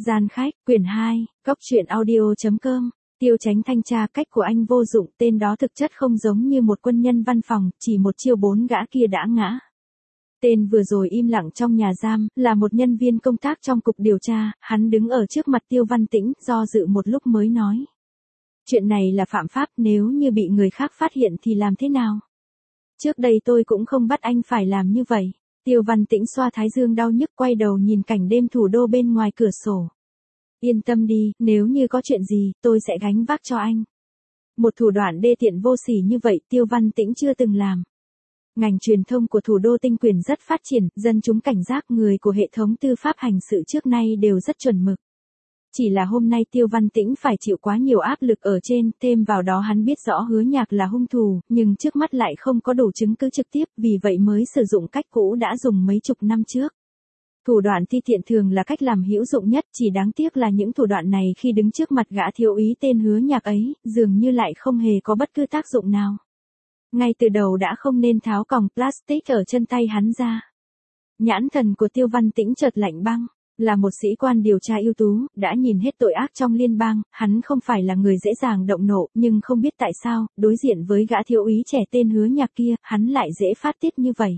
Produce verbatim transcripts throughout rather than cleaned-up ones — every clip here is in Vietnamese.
Gian khách, quyển hai, góc truyện audio.com, Tiêu Chánh thanh tra cách của anh vô dụng, tên đó thực chất không giống như một quân nhân văn phòng, chỉ một chiêu bốn gã kia đã ngã. Tên vừa rồi im lặng trong nhà giam, là một nhân viên công tác trong cục điều tra, hắn đứng ở trước mặt Tiêu Văn Tĩnh, do dự một lúc mới nói. Chuyện này là phạm pháp, nếu như bị người khác phát hiện thì làm thế nào? Trước đây tôi cũng không bắt anh phải làm như vậy. Tiêu Văn Tĩnh xoa thái dương đau nhức, quay đầu nhìn cảnh đêm thủ đô bên ngoài cửa sổ. Yên tâm đi, nếu như có chuyện gì, tôi sẽ gánh vác cho anh. Một thủ đoạn đê tiện vô sỉ như vậy Tiêu Văn Tĩnh chưa từng làm. Ngành truyền thông của thủ đô tinh quyền rất phát triển, dân chúng cảnh giác, người của hệ thống tư pháp hành sự trước nay đều rất chuẩn mực. Chỉ là hôm nay Tiêu Văn Tĩnh phải chịu quá nhiều áp lực ở trên, thêm vào đó hắn biết rõ Hứa Nhạc là hung thủ, nhưng trước mắt lại không có đủ chứng cứ trực tiếp, vì vậy mới sử dụng cách cũ đã dùng mấy chục năm trước. Thủ đoạn ti tiện thường là cách làm hữu dụng nhất, chỉ đáng tiếc là những thủ đoạn này khi đứng trước mặt gã thiếu úy tên Hứa Nhạc ấy, dường như lại không hề có bất cứ tác dụng nào. Ngay từ đầu đã không nên tháo còng plastic ở chân tay hắn ra. Nhãn thần của Tiêu Văn Tĩnh chợt lạnh băng. Là một sĩ quan điều tra ưu tú, đã nhìn hết tội ác trong liên bang, hắn không phải là người dễ dàng động nộ, nhưng không biết tại sao, đối diện với gã thiếu úy trẻ tên Hứa Nhạc kia, hắn lại dễ phát tiết như vậy.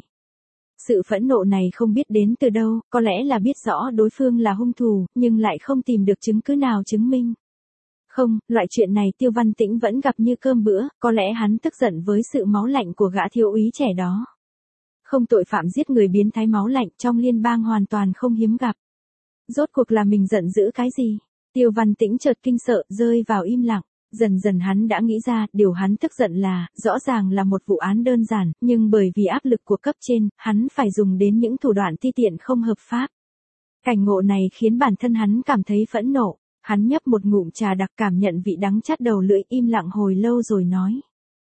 Sự phẫn nộ này không biết đến từ đâu, có lẽ là biết rõ đối phương là hung thủ, nhưng lại không tìm được chứng cứ nào chứng minh. Không, loại chuyện này Tiêu Văn Tĩnh vẫn gặp như cơm bữa, có lẽ hắn tức giận với sự máu lạnh của gã thiếu úy trẻ đó. Không, tội phạm giết người biến thái máu lạnh trong liên bang hoàn toàn không hiếm gặp. Rốt cuộc là mình giận dữ cái gì? Tiêu Văn Tĩnh chợt kinh sợ, rơi vào im lặng. Dần dần hắn đã nghĩ ra, điều hắn tức giận là, rõ ràng là một vụ án đơn giản, nhưng bởi vì áp lực của cấp trên, hắn phải dùng đến những thủ đoạn ti tiện không hợp pháp. Cảnh ngộ này khiến bản thân hắn cảm thấy phẫn nộ. Hắn nhấp một ngụm trà đặc, cảm nhận vị đắng chát đầu lưỡi, im lặng hồi lâu rồi nói.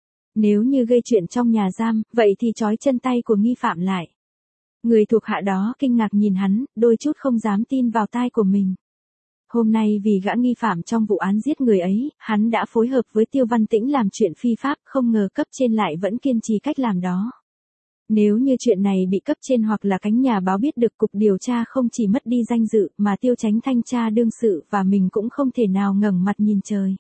Nếu như gây chuyện trong nhà giam, vậy thì trói chân tay của nghi phạm lại. Người thuộc hạ đó kinh ngạc nhìn hắn, đôi chút không dám tin vào tai của mình. Hôm nay vì gã nghi phạm trong vụ án giết người ấy, hắn đã phối hợp với Tiêu Văn Tĩnh làm chuyện phi pháp, không ngờ cấp trên lại vẫn kiên trì cách làm đó. Nếu như chuyện này bị cấp trên hoặc là cánh nhà báo biết được, cục điều tra không chỉ mất đi danh dự, mà Tiêu Chánh thanh tra đương sự và mình cũng không thể nào ngẩng mặt nhìn trời.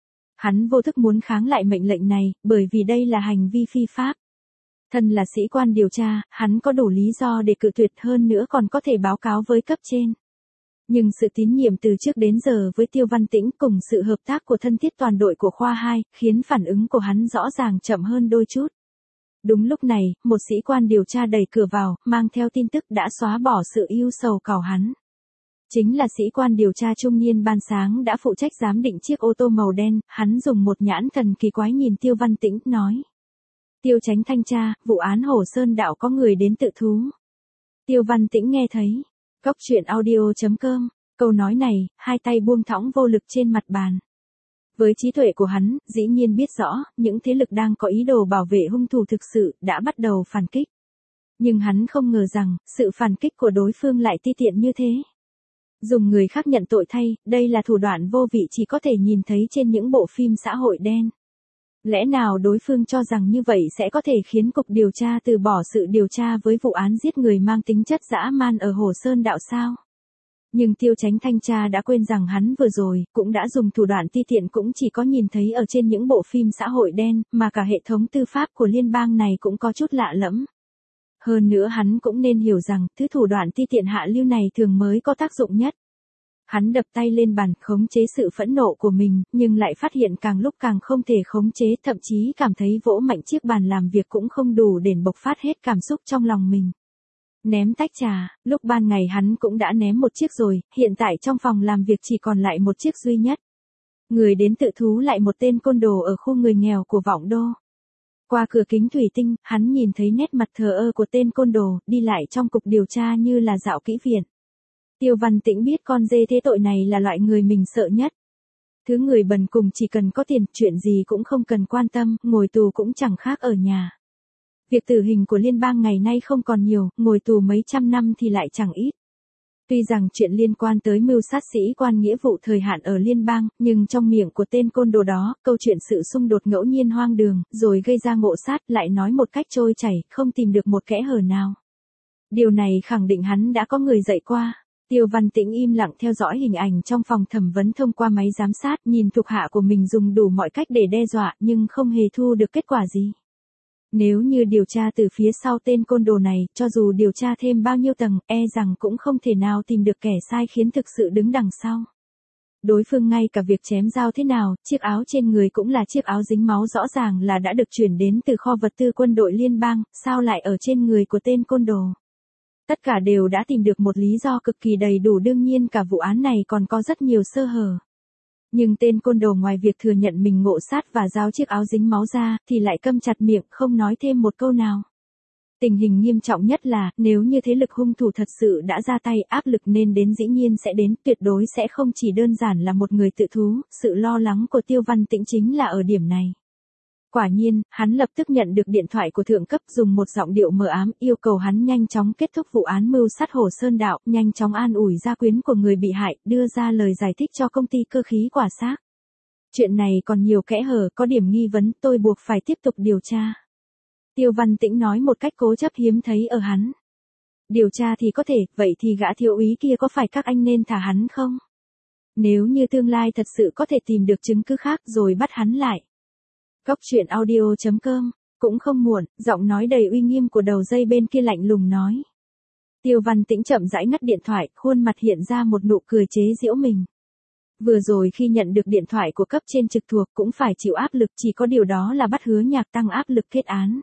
Hắn vô thức muốn kháng lại mệnh lệnh này, bởi vì đây là hành vi phi pháp. Thân là sĩ quan điều tra, hắn có đủ lý do để cự tuyệt, hơn nữa còn có thể báo cáo với cấp trên. Nhưng sự tín nhiệm từ trước đến giờ với Tiêu Văn Tĩnh cùng sự hợp tác của thân thiết toàn đội của khoa hai, khiến phản ứng của hắn rõ ràng chậm hơn đôi chút. Đúng lúc này, một sĩ quan điều tra đẩy cửa vào, mang theo tin tức đã xóa bỏ sự ưu sầu cào hắn. Chính là sĩ quan điều tra trung niên ban sáng đã phụ trách giám định chiếc ô tô màu đen, hắn dùng một nhãn thần kỳ quái nhìn Tiêu Văn Tĩnh, nói. Tiêu Chánh thanh tra, vụ án Hồ Sơn Đạo có người đến tự thú. Tiêu Văn Tĩnh nghe thấy. Góc truyện audio.com, câu nói này, hai tay buông thõng vô lực trên mặt bàn. Với trí tuệ của hắn, dĩ nhiên biết rõ, những thế lực đang có ý đồ bảo vệ hung thủ thực sự, đã bắt đầu phản kích. Nhưng hắn không ngờ rằng, sự phản kích của đối phương lại ti tiện như thế. Dùng người khác nhận tội thay, đây là thủ đoạn vô vị chỉ có thể nhìn thấy trên những bộ phim xã hội đen. Lẽ nào đối phương cho rằng như vậy sẽ có thể khiến cục điều tra từ bỏ sự điều tra với vụ án giết người mang tính chất dã man ở Hồ Sơn Đạo sao? Nhưng Tiêu Chánh thanh tra đã quên rằng hắn vừa rồi, cũng đã dùng thủ đoạn ti tiện cũng chỉ có nhìn thấy ở trên những bộ phim xã hội đen, mà cả hệ thống tư pháp của liên bang này cũng có chút lạ lẫm. Hơn nữa hắn cũng nên hiểu rằng, thứ thủ đoạn ti tiện hạ lưu này thường mới có tác dụng nhất. Hắn đập tay lên bàn, khống chế sự phẫn nộ của mình, nhưng lại phát hiện càng lúc càng không thể khống chế, thậm chí cảm thấy vỗ mạnh chiếc bàn làm việc cũng không đủ để bộc phát hết cảm xúc trong lòng mình. Ném tách trà, lúc ban ngày hắn cũng đã ném một chiếc rồi, hiện tại trong phòng làm việc chỉ còn lại một chiếc duy nhất. Người đến tự thú lại một tên côn đồ ở khu người nghèo của Vọng Đô. Qua cửa kính thủy tinh, hắn nhìn thấy nét mặt thờ ơ của tên côn đồ, đi lại trong cục điều tra như là dạo kỹ viện. Tiêu Văn Tĩnh biết con dê thế tội này là loại người mình sợ nhất. Thứ người bần cùng chỉ cần có tiền, chuyện gì cũng không cần quan tâm, ngồi tù cũng chẳng khác ở nhà. Việc tử hình của liên bang ngày nay không còn nhiều, ngồi tù mấy trăm năm thì lại chẳng ít. Tuy rằng chuyện liên quan tới mưu sát sĩ quan nghĩa vụ thời hạn ở liên bang, nhưng trong miệng của tên côn đồ đó, câu chuyện sự xung đột ngẫu nhiên hoang đường, rồi gây ra ngộ sát, lại nói một cách trôi chảy, không tìm được một kẽ hở nào. Điều này khẳng định hắn đã có người dạy qua. Tiêu Văn Tĩnh im lặng theo dõi hình ảnh trong phòng thẩm vấn thông qua máy giám sát, nhìn thuộc hạ của mình dùng đủ mọi cách để đe dọa nhưng không hề thu được kết quả gì. Nếu như điều tra từ phía sau tên côn đồ này, cho dù điều tra thêm bao nhiêu tầng, e rằng cũng không thể nào tìm được kẻ sai khiến thực sự đứng đằng sau. Đối phương ngay cả việc chém dao thế nào, chiếc áo trên người cũng là chiếc áo dính máu rõ ràng là đã được chuyển đến từ kho vật tư quân đội liên bang, sao lại ở trên người của tên côn đồ. Tất cả đều đã tìm được một lý do cực kỳ đầy đủ, đương nhiên cả vụ án này còn có rất nhiều sơ hở. Nhưng tên côn đồ ngoài việc thừa nhận mình ngộ sát và giao chiếc áo dính máu ra, thì lại câm chặt miệng không nói thêm một câu nào. Tình hình nghiêm trọng nhất là, nếu như thế lực hung thủ thật sự đã ra tay, áp lực nên đến dĩ nhiên sẽ đến, tuyệt đối sẽ không chỉ đơn giản là một người tự thú, sự lo lắng của Tiêu Văn Tĩnh chính là ở điểm này. Quả nhiên, hắn lập tức nhận được điện thoại của thượng cấp, dùng một giọng điệu mờ ám, yêu cầu hắn nhanh chóng kết thúc vụ án mưu sát Hồ Sơn Đạo, nhanh chóng an ủi gia quyến của người bị hại, đưa ra lời giải thích cho công ty cơ khí quả xác. Chuyện này còn nhiều kẽ hở, có điểm nghi vấn, tôi buộc phải tiếp tục điều tra. Tiêu Văn Tĩnh nói một cách cố chấp hiếm thấy ở hắn. Điều tra thì có thể, vậy thì gã thiếu úy kia có phải các anh nên thả hắn không? Nếu như tương lai thật sự có thể tìm được chứng cứ khác rồi bắt hắn lại. Góc truyện audio chấm com, cũng không muộn, giọng nói đầy uy nghiêm của đầu dây bên kia lạnh lùng nói. Tiêu Văn Tĩnh chậm rãi ngắt điện thoại, khuôn mặt hiện ra một nụ cười chế giễu mình. Vừa rồi khi nhận được điện thoại của cấp trên trực thuộc cũng phải chịu áp lực, chỉ có điều đó là bắt Hứa Nhạc tăng áp lực kết án.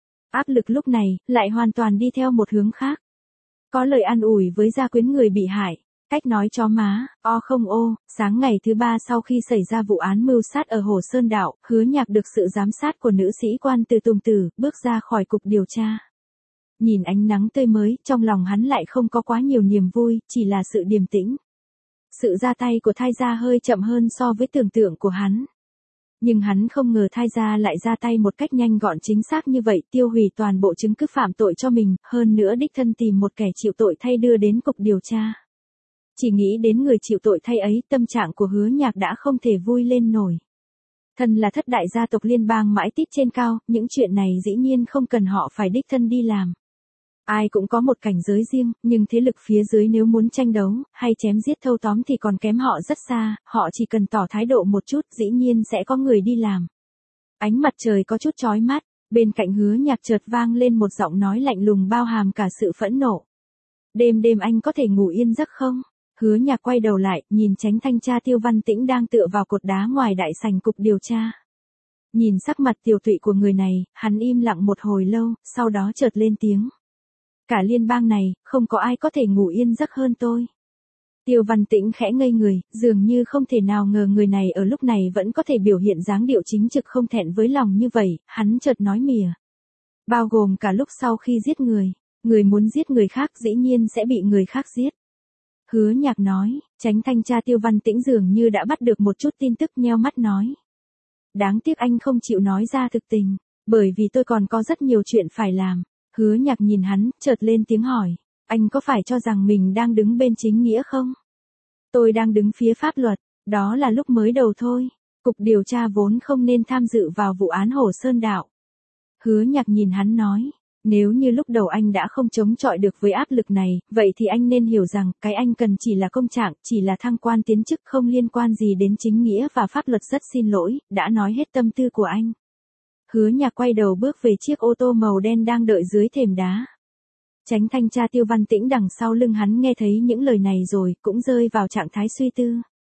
Áp lực lúc này, lại hoàn toàn đi theo một hướng khác. Có lời an ủi với gia quyến người bị hại, cách nói chó má, o không ô, sáng ngày thứ ba sau khi xảy ra vụ án mưu sát ở Hồ Sơn Đạo, Hứa Nhạc được sự giám sát của nữ sĩ quan Từ Tùng Tử, bước ra khỏi cục điều tra. Nhìn ánh nắng tươi mới, trong lòng hắn lại không có quá nhiều niềm vui, chỉ là sự điềm tĩnh. Sự ra tay của Thai Gia hơi chậm hơn so với tưởng tượng của hắn. Nhưng hắn không ngờ Thai Gia lại ra tay một cách nhanh gọn chính xác như vậy, tiêu hủy toàn bộ chứng cứ phạm tội cho mình, hơn nữa đích thân tìm một kẻ chịu tội thay đưa đến cục điều tra. Chỉ nghĩ đến người chịu tội thay ấy, tâm trạng của Hứa Nhạc đã không thể vui lên nổi. Thân là thất đại gia tộc liên bang mãi tít trên cao, những chuyện này dĩ nhiên không cần họ phải đích thân đi làm. Ai cũng có một cảnh giới riêng, nhưng thế lực phía dưới nếu muốn tranh đấu, hay chém giết thâu tóm thì còn kém họ rất xa, họ chỉ cần tỏ thái độ một chút, dĩ nhiên sẽ có người đi làm. Ánh mặt trời có chút chói mắt, bên cạnh Hứa Nhạc chợt vang lên một giọng nói lạnh lùng bao hàm cả sự phẫn nộ. Đêm đêm anh có thể ngủ yên giấc không? Hứa Nhạc quay đầu lại, nhìn Chánh thanh tra Tiêu Văn Tĩnh đang tựa vào cột đá ngoài đại sảnh cục điều tra. Nhìn sắc mặt tiều tụy của người này, hắn im lặng một hồi lâu, sau đó chợt lên tiếng. Cả liên bang này, không có ai có thể ngủ yên giấc hơn tôi. Tiêu Văn Tĩnh khẽ ngây người, dường như không thể nào ngờ người này ở lúc này vẫn có thể biểu hiện dáng điệu chính trực không thẹn với lòng như vậy, hắn chợt nói mỉa. Bao gồm cả lúc sau khi giết người, người muốn giết người khác dĩ nhiên sẽ bị người khác giết. Hứa Nhạc nói, Chánh thanh tra Tiêu Văn Tĩnh dường như đã bắt được một chút tin tức, nheo mắt nói. Đáng tiếc anh không chịu nói ra thực tình, bởi vì tôi còn có rất nhiều chuyện phải làm. Hứa Nhạc nhìn hắn, chợt lên tiếng hỏi, anh có phải cho rằng mình đang đứng bên chính nghĩa không? Tôi đang đứng phía pháp luật, đó là lúc mới đầu thôi. Cục điều tra vốn không nên tham dự vào vụ án Hồ Sơn Đạo. Hứa Nhạc nhìn hắn nói, nếu như lúc đầu anh đã không chống chọi được với áp lực này, vậy thì anh nên hiểu rằng, cái anh cần chỉ là công trạng, chỉ là thăng quan tiến chức, không liên quan gì đến chính nghĩa và pháp luật. Rất xin lỗi, đã nói hết tâm tư của anh. Hứa Nhạc quay đầu bước về chiếc ô tô màu đen đang đợi dưới thềm đá. Chánh thanh tra Tiêu Văn Tĩnh đằng sau lưng hắn nghe thấy những lời này rồi, cũng rơi vào trạng thái suy tư.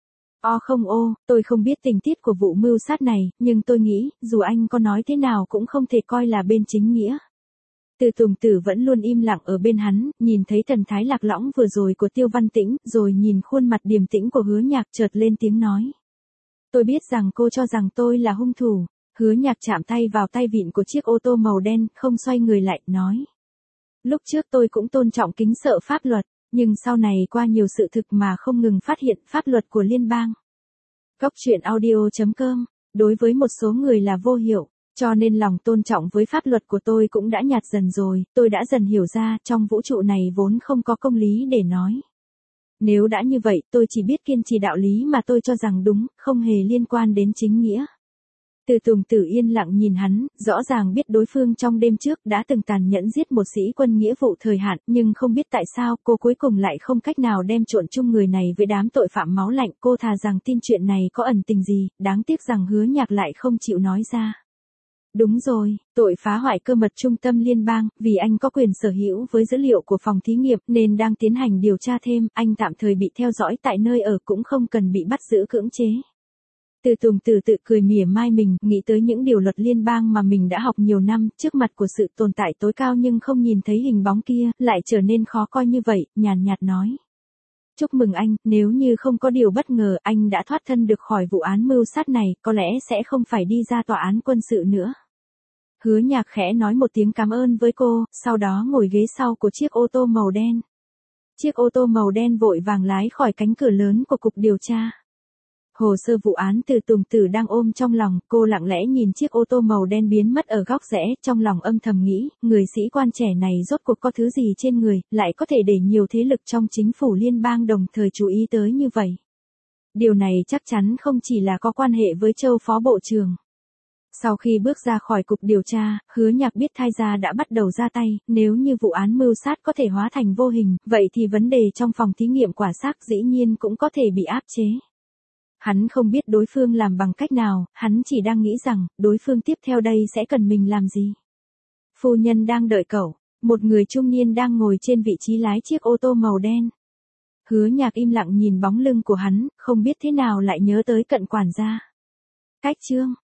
O không ô, tôi không biết tình tiết của vụ mưu sát này, nhưng tôi nghĩ, dù anh có nói thế nào cũng không thể coi là bên chính nghĩa. Từ Tùng Tử vẫn luôn im lặng ở bên hắn, nhìn thấy thần thái lạc lõng vừa rồi của Tiêu Văn Tĩnh, rồi nhìn khuôn mặt điềm tĩnh của Hứa Nhạc, chợt lên tiếng nói. Tôi biết rằng cô cho rằng tôi là hung thủ. Hứa Nhạc chạm tay vào tay vịn của chiếc ô tô màu đen, không xoay người lại, nói. Lúc trước tôi cũng tôn trọng kính sợ pháp luật, nhưng sau này qua nhiều sự thực mà không ngừng phát hiện pháp luật của liên bang. Góc truyện audio chấm com, đối với một số người là vô hiệu, cho nên lòng tôn trọng với pháp luật của tôi cũng đã nhạt dần rồi, tôi đã dần hiểu ra trong vũ trụ này vốn không có công lý để nói. Nếu đã như vậy tôi chỉ biết kiên trì đạo lý mà tôi cho rằng đúng, không hề liên quan đến chính nghĩa. Từ Tùng Tử yên lặng nhìn hắn, rõ ràng biết đối phương trong đêm trước đã từng tàn nhẫn giết một sĩ quân nghĩa vụ thời hạn, nhưng không biết tại sao cô cuối cùng lại không cách nào đem trộn chung người này với đám tội phạm máu lạnh. Cô thà rằng tin chuyện này có ẩn tình gì, đáng tiếc rằng Hứa Nhạc lại không chịu nói ra. Đúng rồi, tội phá hoại cơ mật trung tâm liên bang, vì anh có quyền sở hữu với dữ liệu của phòng thí nghiệm nên đang tiến hành điều tra thêm, anh tạm thời bị theo dõi tại nơi ở cũng không cần bị bắt giữ cưỡng chế. Từ Tùng Tử tự cười mỉa mai mình, nghĩ tới những điều luật liên bang mà mình đã học nhiều năm, trước mặt của sự tồn tại tối cao nhưng không nhìn thấy hình bóng kia, lại trở nên khó coi như vậy, nhàn nhạt nói. Chúc mừng anh, nếu như không có điều bất ngờ, anh đã thoát thân được khỏi vụ án mưu sát này, có lẽ sẽ không phải đi ra tòa án quân sự nữa. Hứa Nhạc khẽ nói một tiếng cảm ơn với cô, sau đó ngồi ghế sau của chiếc ô tô màu đen. Chiếc ô tô màu đen vội vàng lái khỏi cánh cửa lớn của cục điều tra. Hồ sơ vụ án Từ Tùng Tử đang ôm trong lòng, cô lặng lẽ nhìn chiếc ô tô màu đen biến mất ở góc rẽ, trong lòng âm thầm nghĩ, người sĩ quan trẻ này rốt cuộc có thứ gì trên người, lại có thể để nhiều thế lực trong chính phủ liên bang đồng thời chú ý tới như vậy. Điều này chắc chắn không chỉ là có quan hệ với Châu Phó Bộ trưởng. Sau khi bước ra khỏi cục điều tra, Hứa Nhạc biết Thai gia đã bắt đầu ra tay, nếu như vụ án mưu sát có thể hóa thành vô hình, vậy thì vấn đề trong phòng thí nghiệm quả xác dĩ nhiên cũng có thể bị áp chế. Hắn không biết đối phương làm bằng cách nào, hắn chỉ đang nghĩ rằng, đối phương tiếp theo đây sẽ cần mình làm gì. Phu nhân đang đợi cậu, một người trung niên đang ngồi trên vị trí lái chiếc ô tô màu đen. Hứa Nhạc im lặng nhìn bóng lưng của hắn, không biết thế nào lại nhớ tới Cận quản gia. Cách chương